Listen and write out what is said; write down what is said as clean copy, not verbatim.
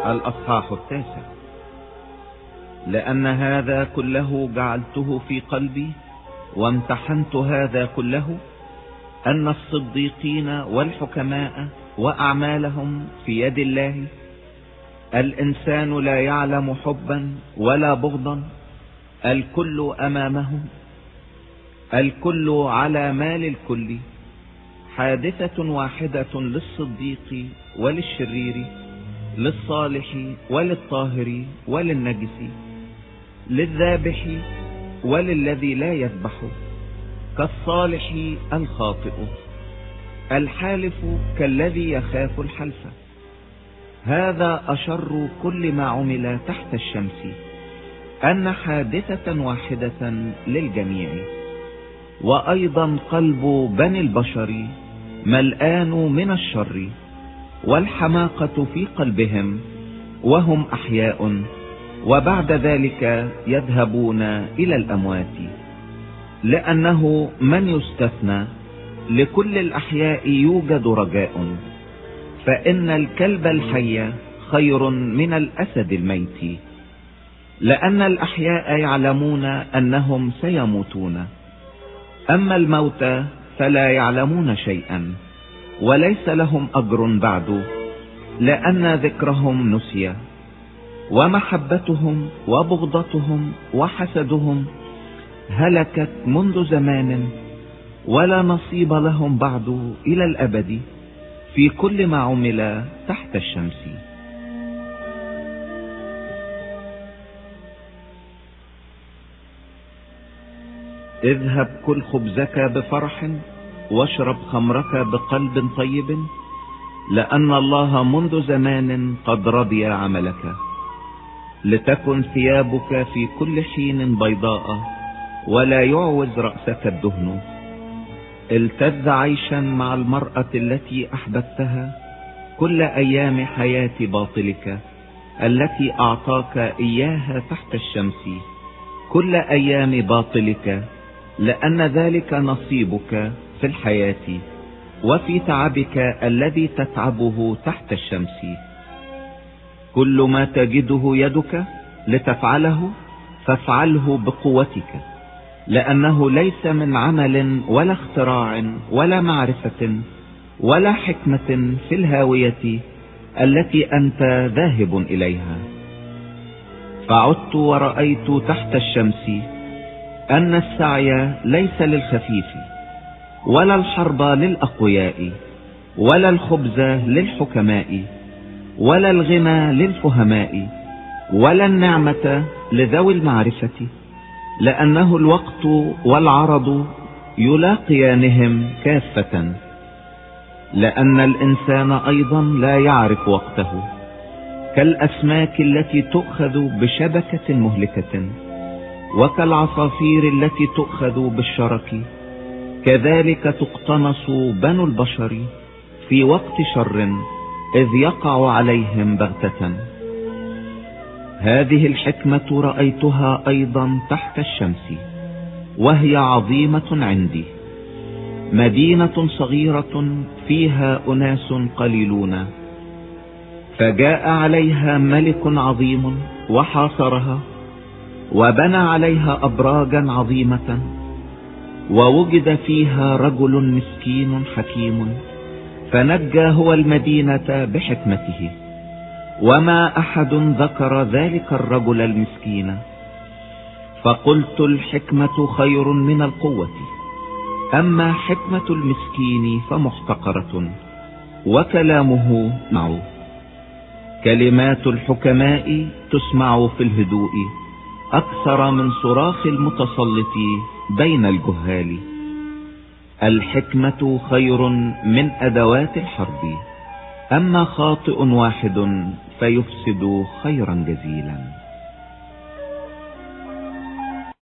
الأصحاح 9. لأن هذا كله جعلته في قلبي وامتحنت هذا كله، أن الصديقين والحكماء وأعمالهم في يد الله. الإنسان لا يعلم حبا ولا بغضا، الكل أمامه، الكل على مال الكل. حادثة واحدة للصديق وللشرير، للصالح وللطاهر وللنجس، للذابح وللذي لا يذبح، كالصالح الخاطئ، الحالف كالذي يخاف الحلف. هذا أشر كل ما عمل تحت الشمس، أن حادثة واحدة للجميع. وأيضا قلب بني البشر ملآن من الشر والحماقة في قلبهم، وهم أحياء، وبعد ذلك يذهبون إلى الأموات. لأنه من يستثنى لكل الأحياء يوجد رجاء، فإن الكلب الحي خير من الأسد الميت. لأن الأحياء يعلمون أنهم سيموتون، أما الموتى فلا يعلمون شيئا، وليس لهم أجر بعد، لأن ذكرهم نسي، ومحبتهم وبغضتهم وحسدهم هلكت منذ زمان، ولا نصيب لهم بعد إلى الأبد في كل ما عمل تحت الشمس. اذهب كل خبزك بفرح، واشرب خمرك بقلب طيب، لأن الله منذ زمان قد رضي عملك. لتكن ثيابك في كل حين بيضاء، ولا يعوز رأسك الدهن. التذ عيشا مع المرأة التي أحببتها كل أيام حياة باطلك، التي أعطاك إياها تحت الشمس كل أيام باطلك، لأن ذلك نصيبك في الحياة وفي تعبك الذي تتعبه تحت الشمس. كل ما تجده يدك لتفعله فافعله بقوتك، لأنه ليس من عمل ولا اختراع ولا معرفة ولا حكمة في الهاوية التي أنت ذاهب إليها. فعدت ورأيت تحت الشمس أن السعي ليس للخفيف، ولا الحرب للأقوياء، ولا الخبز للحكماء، ولا الغنى للفهماء، ولا النعمة لذوي المعرفة، لأنه الوقت والعرض يلاقيانهم كافة. لأن الإنسان أيضا لا يعرف وقته، كالأسماك التي تؤخذ بشبكة مهلكة، وكالعصافير التي تؤخذ بالشرك، كذلك تقتنص بنو البشر في وقت شر، إذ يقع عليهم بغتة. هذه الحكمة رأيتها أيضا تحت الشمس، وهي عظيمة عندي، مدينة صغيرة فيها أناس قليلون. فجاء عليها ملك عظيم وحاصرها، وبنى عليها أبراجا عظيمة، ووجد فيها رجل مسكين حكيم، فنجى هو المدينة بحكمته. وما أحد ذكر ذلك الرجل المسكين. فقلت الحكمة خير من القوة، أما حكمة المسكين فمحتقرة، وكلامه معه. كلمات الحكماء تسمع في الهدوء أكثر من صراخ المتسلط بين الجهال. الحكمة خير من أدوات الحرب، أما خاطئ واحد فيفسد خيرا جزيلا.